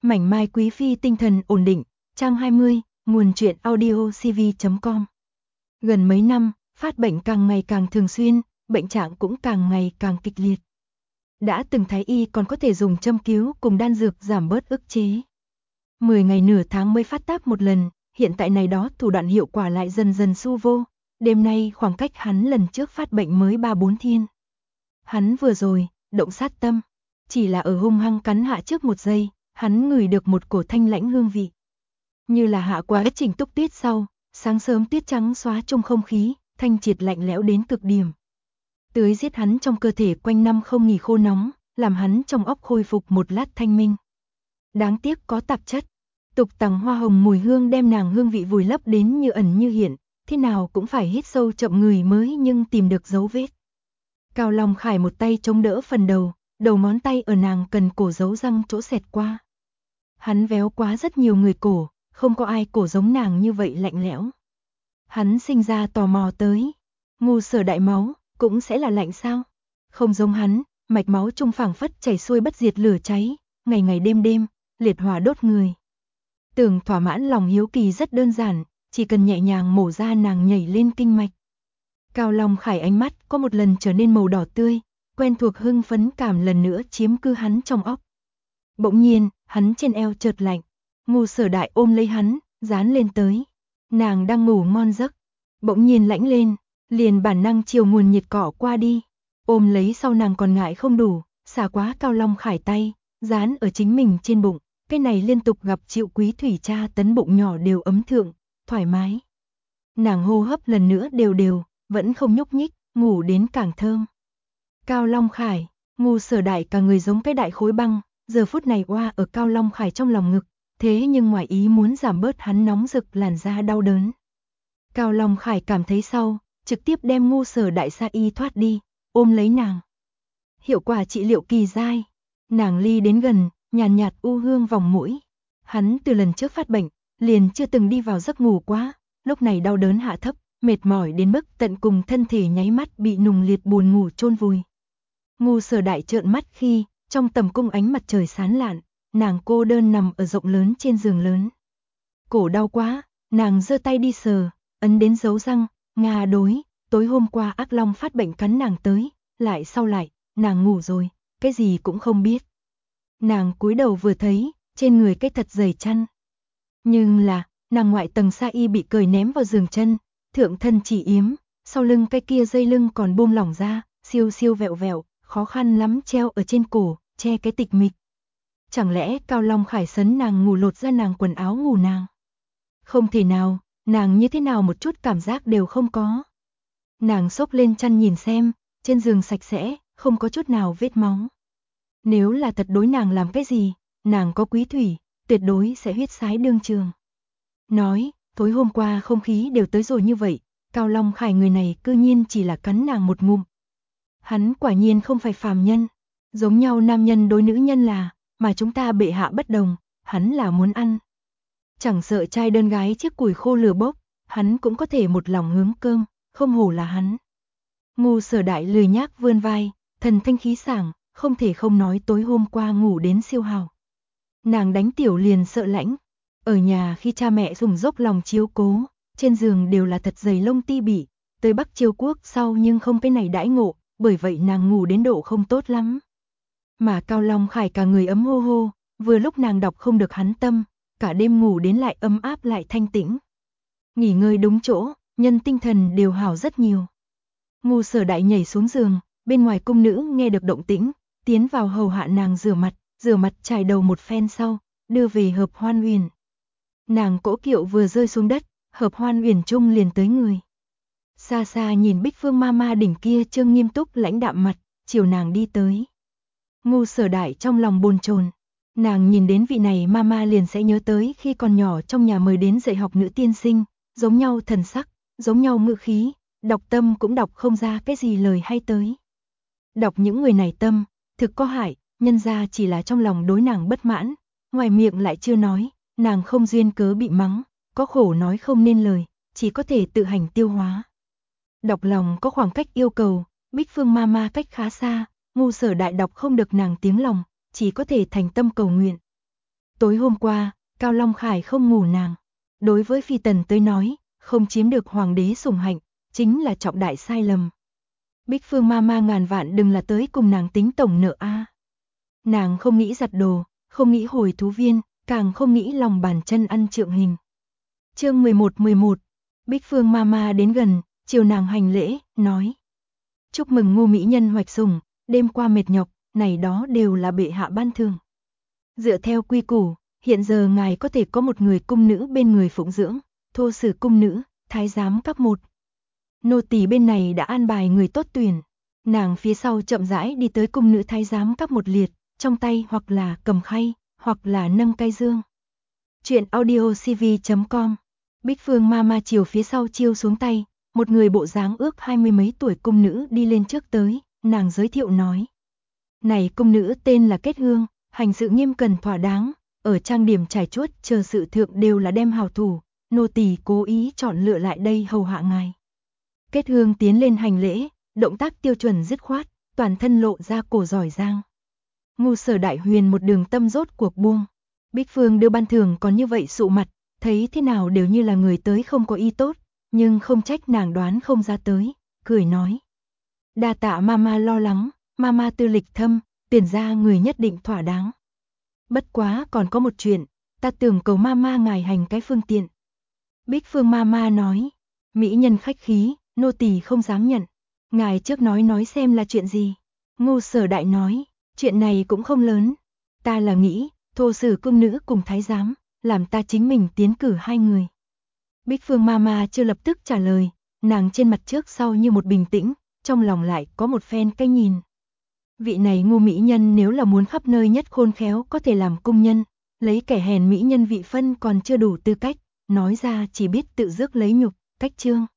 Mảnh mai quý phi tinh thần ổn định, trang 20, nguồn truyện audio cv.com. Gần mấy năm, phát bệnh càng ngày càng thường xuyên, bệnh trạng cũng càng ngày càng kịch liệt. Đã từng thái y còn có thể dùng châm cứu cùng đan dược giảm bớt ức chế. 10 ngày nửa tháng mới phát tác một lần, hiện tại này đó thủ đoạn hiệu quả lại dần dần xu vô. Đêm nay khoảng cách hắn lần trước phát bệnh mới 3-4 thiên. Hắn vừa rồi, động sát tâm, chỉ là ở hung hăng cắn hạ trước một giây, hắn ngửi được một cổ thanh lãnh hương vị. Như là hạ quá trình túc tuyết sau, sáng sớm tuyết trắng xóa trong không khí, thanh triệt lạnh lẽo đến cực điểm. Tưới giết hắn trong cơ thể quanh năm không nghỉ khô nóng, làm hắn trong óc khôi phục một lát thanh minh. Đáng tiếc có tạp chất, tục tằng hoa hồng mùi hương đem nàng hương vị vùi lấp đến như ẩn như hiện, thế nào cũng phải hít sâu chậm người mới nhưng tìm được dấu vết. Cao Long Khải một tay chống đỡ phần đầu, đầu ngón tay ở nàng cần cổ giấu răng chỗ xẹt qua. Hắn véo quá rất nhiều người cổ, không có ai cổ giống nàng như vậy lạnh lẽo. Hắn sinh ra tò mò tới, ngu sở đại máu, cũng sẽ là lạnh sao? Không giống hắn, mạch máu trung phảng phất chảy xuôi bất diệt lửa cháy, ngày ngày đêm đêm, liệt hỏa đốt người. Tưởng thỏa mãn lòng hiếu kỳ rất đơn giản, chỉ cần nhẹ nhàng mổ ra nàng nhảy lên kinh mạch. Cao Long Khải ánh mắt có một lần trở nên màu đỏ tươi, quen thuộc hưng phấn cảm lần nữa chiếm cứ hắn trong óc. Bỗng nhiên, hắn trên eo chợt lạnh, ngu sở đại ôm lấy hắn, dán lên tới. Nàng đang ngủ ngon giấc, bỗng nhiên lãnh lên, liền bản năng chiều nguồn nhiệt cỏ qua đi. Ôm lấy sau nàng còn ngại không đủ, xả quá Cao Long Khải tay, dán ở chính mình trên bụng. Cái này liên tục gặp chịu quý thủy tra tấn bụng nhỏ đều ấm thượng, thoải mái. Nàng hô hấp lần nữa đều đều, vẫn không nhúc nhích, ngủ đến càng thơm. Cao Long Khải, ngu sở đại cả người giống cái đại khối băng, giờ phút này oa ở Cao Long Khải trong lòng ngực, thế nhưng ngoài ý muốn giảm bớt hắn nóng rực làn da đau đớn. Cao Long Khải cảm thấy sau, trực tiếp đem ngu sở đại sa y thoát đi, ôm lấy nàng. Hiệu quả trị liệu kỳ dai, nàng ly đến gần, nhàn nhạt u hương vòng mũi. Hắn từ lần trước phát bệnh, liền chưa từng đi vào giấc ngủ quá, lúc này đau đớn hạ thấp, mệt mỏi đến mức tận cùng thân thể nháy mắt bị nùng liệt buồn ngủ chôn vùi. Ngu sở đại trợn mắt khi, trong tầm cung ánh mặt trời sáng lạn, nàng cô đơn nằm ở rộng lớn trên giường lớn. Cổ đau quá, nàng giơ tay đi sờ, ấn đến dấu răng, ngà đối, tối hôm qua ác long phát bệnh cắn nàng tới, lại sau lại, nàng ngủ rồi, cái gì cũng không biết. Nàng cúi đầu vừa thấy, trên người cái thật dày chăn. Nhưng là, nàng ngoại tầng sa y bị cởi ném vào giường chân, thượng thân chỉ yếm, sau lưng cái kia dây lưng còn buông lỏng ra, siêu siêu vẹo vẹo, khó khăn lắm treo ở trên cổ, che cái tịch mịch. Chẳng lẽ Cao Long Khải sấn nàng ngủ lột ra nàng quần áo ngủ nàng? Không thể nào, nàng như thế nào một chút cảm giác đều không có. Nàng xốc lên chăn nhìn xem, trên giường sạch sẽ, không có chút nào vết máu. Nếu là thật đối nàng làm cái gì, nàng có quý thủy, tuyệt đối sẽ huyết sái đương trường. Nói, tối hôm qua không khí đều tới rồi như vậy, Cao Long Khải người này cư nhiên chỉ là cắn nàng một ngụm. Hắn quả nhiên không phải phàm nhân, giống nhau nam nhân đối nữ nhân là, mà chúng ta bệ hạ bất đồng, hắn là muốn ăn. Chẳng sợ trai đơn gái chiếc củi khô lửa bốc, hắn cũng có thể một lòng hướng cơm, không hổ là hắn. Ngu sở đại lười nhác vươn vai, thần thanh khí sảng, không thể không nói tối hôm qua ngủ đến siêu hào. Nàng đánh tiểu liền sợ lãnh, ở nhà khi cha mẹ dùng dốc lòng chiếu cố, trên giường đều là thật dày lông ti bỉ, tới Bắc Chiêu Quốc sau nhưng không cái này đãi ngộ, bởi vậy nàng ngủ đến độ không tốt lắm. Mà Cao Long Khải cả người ấm hô hô, vừa lúc nàng đọc không được hắn tâm, cả đêm ngủ đến lại ấm áp lại thanh tĩnh. Nghỉ ngơi đúng chỗ, nhân tinh thần đều hảo rất nhiều. Ngu sở đại nhảy xuống giường, bên ngoài cung nữ nghe được động tĩnh, tiến vào hầu hạ nàng rửa mặt chải đầu một phen sau, đưa về Hợp Hoan Uyển. Nàng cỗ kiệu vừa rơi xuống đất, Hợp Hoan Uyển trung liền tới người. Xa xa nhìn Bích Phương Mama đỉnh kia trương nghiêm túc lãnh đạm mặt, chiều nàng đi tới. Ngu sở đại trong lòng bồn chồn, nàng nhìn đến vị này Mama liền sẽ nhớ tới khi còn nhỏ trong nhà mời đến dạy học nữ tiên sinh, giống nhau thần sắc, giống nhau ngữ khí, đọc tâm cũng đọc không ra cái gì lời hay tới. Đọc những người này tâm, thực có hại, nhân ra chỉ là trong lòng đối nàng bất mãn, ngoài miệng lại chưa nói, nàng không duyên cớ bị mắng, có khổ nói không nên lời, chỉ có thể tự hành tiêu hóa. Đọc lòng có khoảng cách yêu cầu, Bích Phương Mama cách khá xa, ngu sở đại đọc không được nàng tiếng lòng, chỉ có thể thành tâm cầu nguyện. Tối hôm qua, Cao Long Khải không ngủ nàng. Đối với Phi Tần tới nói, không chiếm được hoàng đế sủng hạnh, chính là trọng đại sai lầm. Bích Phương Mama ngàn vạn đừng là tới cùng nàng tính tổng nợ a. Nàng không nghĩ giặt đồ, không nghĩ hồi thú viên, càng không nghĩ lòng bàn chân ăn trượng hình. Chương 11, Bích Phương Mama đến gần, chiều nàng hành lễ, nói: "Chúc mừng Ngô mỹ nhân hoạch sủng, đêm qua mệt nhọc, này đó đều là bệ hạ ban thưởng. Dựa theo quy củ, hiện giờ ngài có thể có một người cung nữ bên người phụng dưỡng, thô sử cung nữ, thái giám các một. Nô tỳ bên này đã an bài người tốt tuyển." Nàng phía sau chậm rãi đi tới cung nữ thái giám các một liệt, trong tay hoặc là cầm khay, hoặc là nâng cây dương. Chuyện audiocv.com. Bích Phương Mama chiều phía sau chiêu xuống tay, một người bộ dáng ước 20 mấy tuổi cung nữ đi lên trước tới, nàng giới thiệu nói: "Này cung nữ tên là Kết Hương, hành sự nghiêm cẩn thỏa đáng, ở trang điểm trải chuốt chờ sự thượng đều là đem hảo thủ, nô tỳ cố ý chọn lựa lại đây hầu hạ ngài." Kết Hương tiến lên hành lễ, động tác tiêu chuẩn dứt khoát, toàn thân lộ ra cổ giỏi giang. Ngô Sở Đại Huyền một đường tâm rốt cuộc buông. Bích Phương đưa ban thưởng còn như vậy sụ mặt, thấy thế nào đều như là người tới không có ý tốt, nhưng không trách nàng đoán không ra tới, cười nói: "Đa tạ Mama lo lắng, Mama tư lịch thâm, tuyển ra người nhất định thỏa đáng. Bất quá còn có một chuyện, ta tưởng cầu Mama ngài hành cái phương tiện." Bích Phương Mama nói: "Mỹ nhân khách khí, nô tỳ không dám nhận. Ngài trước nói xem là chuyện gì." Ngô Sở Đại nói: "Chuyện này cũng không lớn, ta là nghĩ, thô sử cung nữ cùng thái giám, làm ta chính mình tiến cử hai người." Bích Phương Mama chưa lập tức trả lời, nàng trên mặt trước sau như một bình tĩnh, trong lòng lại có một phen cái nhìn. Vị này Ngô mỹ nhân nếu là muốn khắp nơi nhất khôn khéo có thể làm cung nhân, lấy kẻ hèn mỹ nhân vị phân còn chưa đủ tư cách, nói ra chỉ biết tự rước lấy nhục, cách trương.